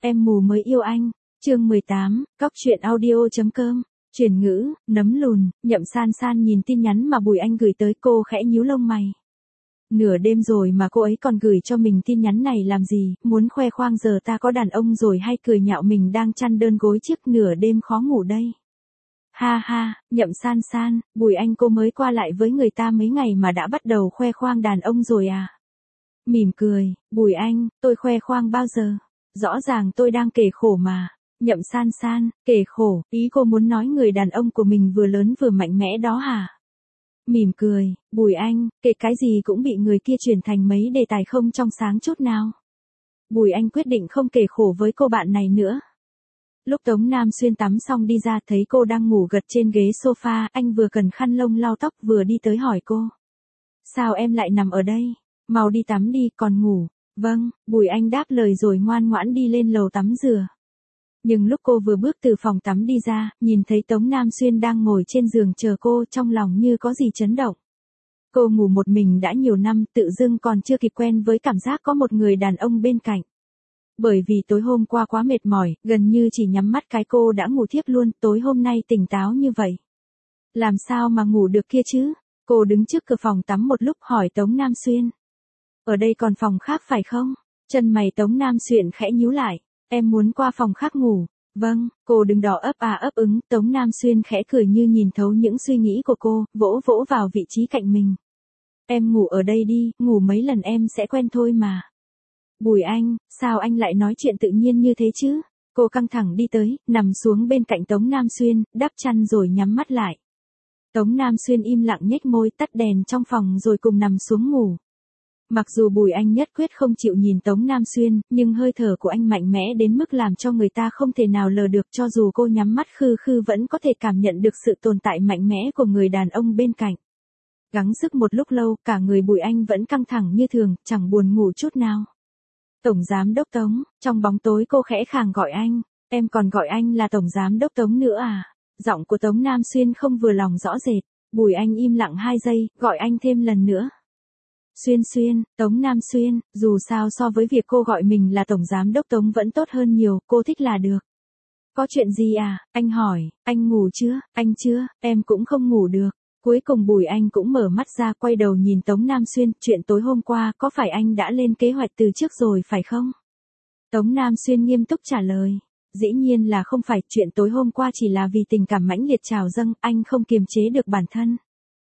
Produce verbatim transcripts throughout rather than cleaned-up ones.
Em mù mới yêu anh. Chương mười tám, cóc truyện audio.com. Chuyển ngữ, nấm lùn. Nhậm San San nhìn tin nhắn mà Bùi Anh gửi tới, cô khẽ nhíu lông mày. Nửa đêm rồi mà cô ấy còn gửi cho mình tin nhắn này làm gì, muốn khoe khoang giờ ta có đàn ông rồi hay cười nhạo mình đang chăn đơn gối chiếc nửa đêm khó ngủ đây. Ha ha, Nhậm San San, Bùi Anh cô mới qua lại với người ta mấy ngày mà đã bắt đầu khoe khoang đàn ông rồi à? Mỉm cười, Bùi Anh, tôi khoe khoang bao giờ? Rõ ràng tôi đang kể khổ mà. Nhậm San San, kể khổ, ý cô muốn nói người đàn ông của mình vừa lớn vừa mạnh mẽ đó hả? Mỉm cười, Bùi Anh, kể cái gì cũng bị người kia chuyển thành mấy đề tài không trong sáng chút nào. Bùi Anh quyết định không kể khổ với cô bạn này nữa. Lúc Tống Nam Xuyên tắm xong đi ra thấy cô đang ngủ gật trên ghế sofa, anh vừa cần khăn lông lau tóc vừa đi tới hỏi cô. Sao em lại nằm ở đây? Mau đi tắm đi, còn ngủ. Vâng, Bùi Anh đáp lời rồi ngoan ngoãn đi lên lầu tắm rửa. Nhưng lúc cô vừa bước từ phòng tắm đi ra, nhìn thấy Tống Nam Xuyên đang ngồi trên giường chờ cô, trong lòng như có gì chấn động. Cô ngủ một mình đã nhiều năm, tự dưng còn chưa kịp quen với cảm giác có một người đàn ông bên cạnh. Bởi vì tối hôm qua quá mệt mỏi, gần như chỉ nhắm mắt cái cô đã ngủ thiếp luôn, tối hôm nay tỉnh táo như vậy. Làm sao mà ngủ được kia chứ? Cô đứng trước cửa phòng tắm một lúc hỏi Tống Nam Xuyên. Ở đây còn phòng khác phải không? Chân mày Tống Nam Xuyên khẽ nhíu lại. Em muốn qua phòng khác ngủ. Vâng, cô đứng đó ấp à ấp ứng, Tống Nam Xuyên khẽ cười như nhìn thấu những suy nghĩ của cô, vỗ vỗ vào vị trí cạnh mình. Em ngủ ở đây đi, ngủ mấy lần em sẽ quen thôi mà. Bùi Anh, sao anh lại nói chuyện tự nhiên như thế chứ? Cô căng thẳng đi tới, nằm xuống bên cạnh Tống Nam Xuyên, đắp chăn rồi nhắm mắt lại. Tống Nam Xuyên im lặng nhếch môi, tắt đèn trong phòng rồi cùng nằm xuống ngủ. Mặc dù Bùi Anh nhất quyết không chịu nhìn Tống Nam Xuyên, nhưng hơi thở của anh mạnh mẽ đến mức làm cho người ta không thể nào lờ được, cho dù cô nhắm mắt khư khư vẫn có thể cảm nhận được sự tồn tại mạnh mẽ của người đàn ông bên cạnh. Gắng sức một lúc lâu, cả người Bùi Anh vẫn căng thẳng như thường, chẳng buồn ngủ chút nào. Tổng Giám Đốc Tống, trong bóng tối cô khẽ khàng gọi anh, em còn gọi anh là Tổng Giám Đốc Tống nữa à? Giọng của Tống Nam Xuyên không vừa lòng rõ rệt, Bùi Anh im lặng hai giây, gọi anh thêm lần nữa. Xuyên Xuyên, Tống Nam Xuyên, dù sao so với việc cô gọi mình là Tổng Giám Đốc Tống vẫn tốt hơn nhiều, cô thích là được. Có chuyện gì à? Anh hỏi, anh ngủ chưa? Anh chưa, em cũng không ngủ được. Cuối cùng Bùi Anh cũng mở mắt ra, quay đầu nhìn Tống Nam Xuyên, chuyện tối hôm qua có phải anh đã lên kế hoạch từ trước rồi phải không? Tống Nam Xuyên nghiêm túc trả lời, dĩ nhiên là không phải, chuyện tối hôm qua chỉ là vì tình cảm mãnh liệt trào dâng, anh không kiềm chế được bản thân.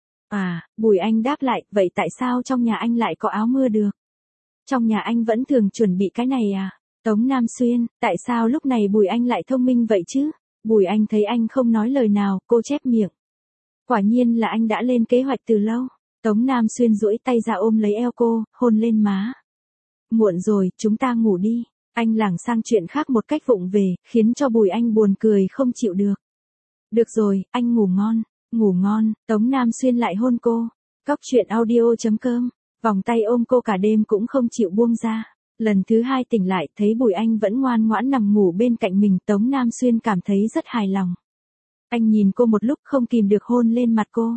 À, Bùi Anh đáp lại, vậy tại sao trong nhà anh lại có áo mưa được? Trong nhà anh vẫn thường chuẩn bị cái này à? Tống Nam Xuyên, tại sao lúc này Bùi Anh lại thông minh vậy chứ? Bùi Anh thấy anh không nói lời nào, cô chép miệng. Quả nhiên là anh đã lên kế hoạch từ lâu. Tống Nam Xuyên duỗi tay ra ôm lấy eo cô, hôn lên má. Muộn rồi, chúng ta ngủ đi. Anh lảng sang chuyện khác một cách vụng về, khiến cho Bùi Anh buồn cười không chịu được. Được rồi, anh ngủ ngon. Ngủ ngon, Tống Nam Xuyên lại hôn cô. Cóc truyện audio.com. Vòng tay ôm cô cả đêm cũng không chịu buông ra. Lần thứ hai tỉnh lại thấy Bùi Anh vẫn ngoan ngoãn nằm ngủ bên cạnh mình, Tống Nam Xuyên cảm thấy rất hài lòng. Anh nhìn cô một lúc không kìm được hôn lên mặt cô.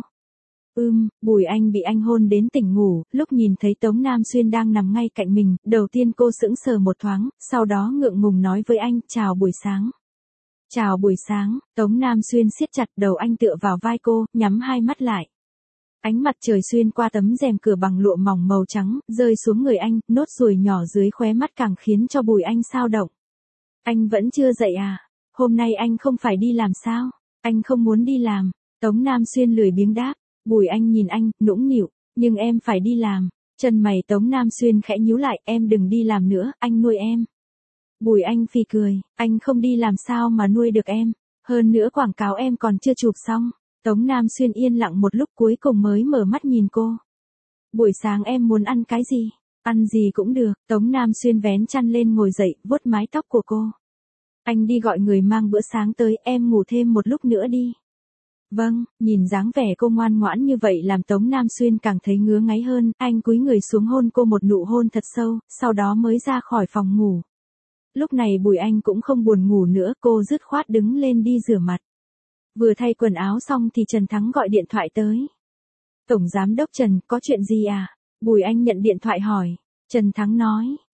Ưm, Bùi Anh bị anh hôn đến tỉnh ngủ, lúc nhìn thấy Tống Nam Xuyên đang nằm ngay cạnh mình, đầu tiên cô sững sờ một thoáng, sau đó ngượng ngùng nói với anh, chào buổi sáng. Chào buổi sáng, Tống Nam Xuyên siết chặt đầu anh tựa vào vai cô, nhắm hai mắt lại. Ánh mặt trời xuyên qua tấm rèm cửa bằng lụa mỏng màu trắng, rơi xuống người anh, nốt ruồi nhỏ dưới khóe mắt càng khiến cho Bùi Anh xao động. Anh vẫn chưa dậy à? Hôm nay anh không phải đi làm sao? Anh không muốn đi làm. Tống Nam Xuyên lười biếng đáp. Bùi Anh nhìn anh, nũng nịu, nhưng em phải đi làm. Chân mày Tống Nam Xuyên khẽ nhíu lại, em đừng đi làm nữa, anh nuôi em. Bùi Anh phì cười, anh không đi làm sao mà nuôi được em, hơn nữa quảng cáo em còn chưa chụp xong. Tống Nam Xuyên yên lặng một lúc cuối cùng mới mở mắt nhìn cô. Buổi sáng em muốn ăn cái gì? Ăn gì cũng được. Tống Nam Xuyên vén chăn lên ngồi dậy, vuốt mái tóc của cô. Anh đi gọi người mang bữa sáng tới, em ngủ thêm một lúc nữa đi. Vâng, nhìn dáng vẻ cô ngoan ngoãn như vậy làm Tống Nam Xuyên càng thấy ngứa ngáy hơn, anh cúi người xuống hôn cô một nụ hôn thật sâu, sau đó mới ra khỏi phòng ngủ. Lúc này Bùi Anh cũng không buồn ngủ nữa, cô dứt khoát đứng lên đi rửa mặt. Vừa thay quần áo xong thì Trần Thắng gọi điện thoại tới. Tổng Giám Đốc Trần, có chuyện gì à? Bùi Anh nhận điện thoại hỏi. Trần Thắng nói,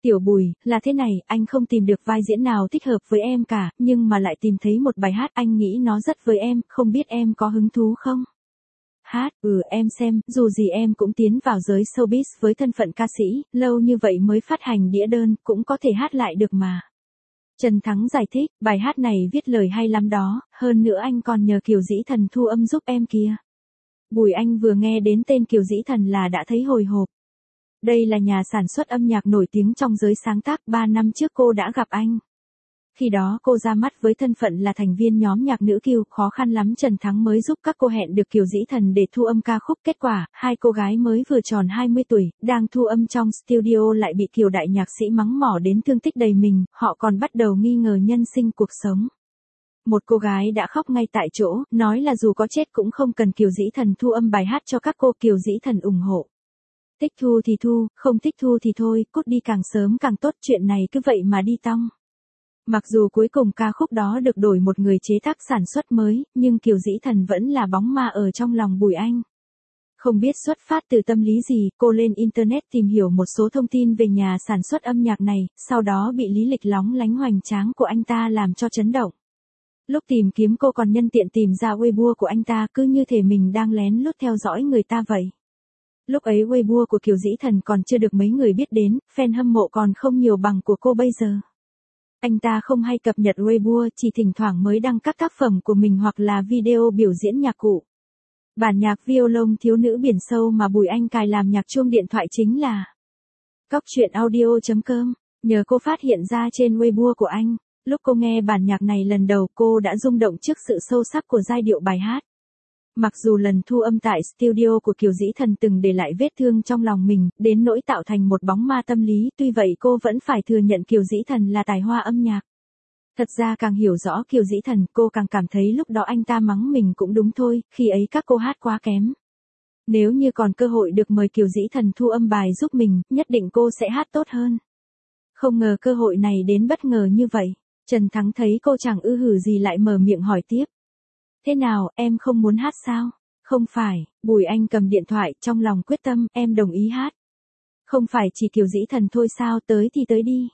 Tiểu Bùi, là thế này, anh không tìm được vai diễn nào thích hợp với em cả, nhưng mà lại tìm thấy một bài hát anh nghĩ nó rất với em, không biết em có hứng thú không? Hát, ừ em xem, dù gì em cũng tiến vào giới showbiz với thân phận ca sĩ, lâu như vậy mới phát hành đĩa đơn, cũng có thể hát lại được mà. Trần Thắng giải thích, bài hát này viết lời hay lắm đó, hơn nữa anh còn nhờ Kiều Dĩ Thần thu âm giúp em kìa. Bùi Anh vừa nghe đến tên Kiều Dĩ Thần là đã thấy hồi hộp. Đây là nhà sản xuất âm nhạc nổi tiếng trong giới sáng tác, ba năm trước cô đã gặp anh. Khi đó cô ra mắt với thân phận là thành viên nhóm nhạc nữ Kiều, khó khăn lắm Trần Thắng mới giúp các cô hẹn được Kiều Dĩ Thần để thu âm ca khúc. Kết quả, hai cô gái mới vừa tròn hai mươi tuổi, đang thu âm trong studio lại bị Kiều đại nhạc sĩ mắng mỏ đến thương tích đầy mình, họ còn bắt đầu nghi ngờ nhân sinh cuộc sống. Một cô gái đã khóc ngay tại chỗ, nói là dù có chết cũng không cần Kiều Dĩ Thần thu âm bài hát cho các cô. Kiều Dĩ Thần ủng hộ. Thích thu thì thu, không thích thu thì thôi, cút đi càng sớm càng tốt, chuyện này cứ vậy mà đi tong. Mặc dù cuối cùng ca khúc đó được đổi một người chế tác sản xuất mới, nhưng Kiều Dĩ Thần vẫn là bóng ma ở trong lòng Bùi Anh. Không biết xuất phát từ tâm lý gì, cô lên Internet tìm hiểu một số thông tin về nhà sản xuất âm nhạc này, sau đó bị lý lịch lóng lánh hoành tráng của anh ta làm cho chấn động. Lúc tìm kiếm cô còn nhân tiện tìm ra Weibo của anh ta, cứ như thể mình đang lén lút theo dõi người ta vậy. Lúc ấy Weibo của Kiều Dĩ Thần còn chưa được mấy người biết đến, fan hâm mộ còn không nhiều bằng của cô bây giờ. Anh ta không hay cập nhật Weibo, chỉ thỉnh thoảng mới đăng các tác phẩm của mình hoặc là video biểu diễn nhạc cụ. Bản nhạc violon thiếu nữ biển sâu mà Bùi Anh cài làm nhạc chuông điện thoại chính là cóc truyện audio chấm com. Nhờ cô phát hiện ra trên Weibo của anh. Lúc cô nghe bản nhạc này lần đầu cô đã rung động trước sự sâu sắc của giai điệu bài hát. Mặc dù lần thu âm tại studio của Kiều Dĩ Thần từng để lại vết thương trong lòng mình, đến nỗi tạo thành một bóng ma tâm lý, tuy vậy cô vẫn phải thừa nhận Kiều Dĩ Thần là tài hoa âm nhạc. Thật ra càng hiểu rõ Kiều Dĩ Thần, cô càng cảm thấy lúc đó anh ta mắng mình cũng đúng thôi, khi ấy các cô hát quá kém. Nếu như còn cơ hội được mời Kiều Dĩ Thần thu âm bài giúp mình, nhất định cô sẽ hát tốt hơn. Không ngờ cơ hội này đến bất ngờ như vậy. Trần Thắng thấy cô chẳng ư hử gì lại mở miệng hỏi tiếp. Thế nào, em không muốn hát sao? Không phải, Bùi Anh cầm điện thoại, trong lòng quyết tâm, em đồng ý hát. Không phải chỉ Kiều Dĩ Thần thôi sao, tới thì tới đi.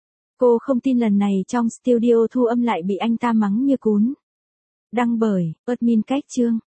Cô không tin lần này trong studio thu âm lại bị anh ta mắng như cún. Đăng bởi, admin Cách Chương.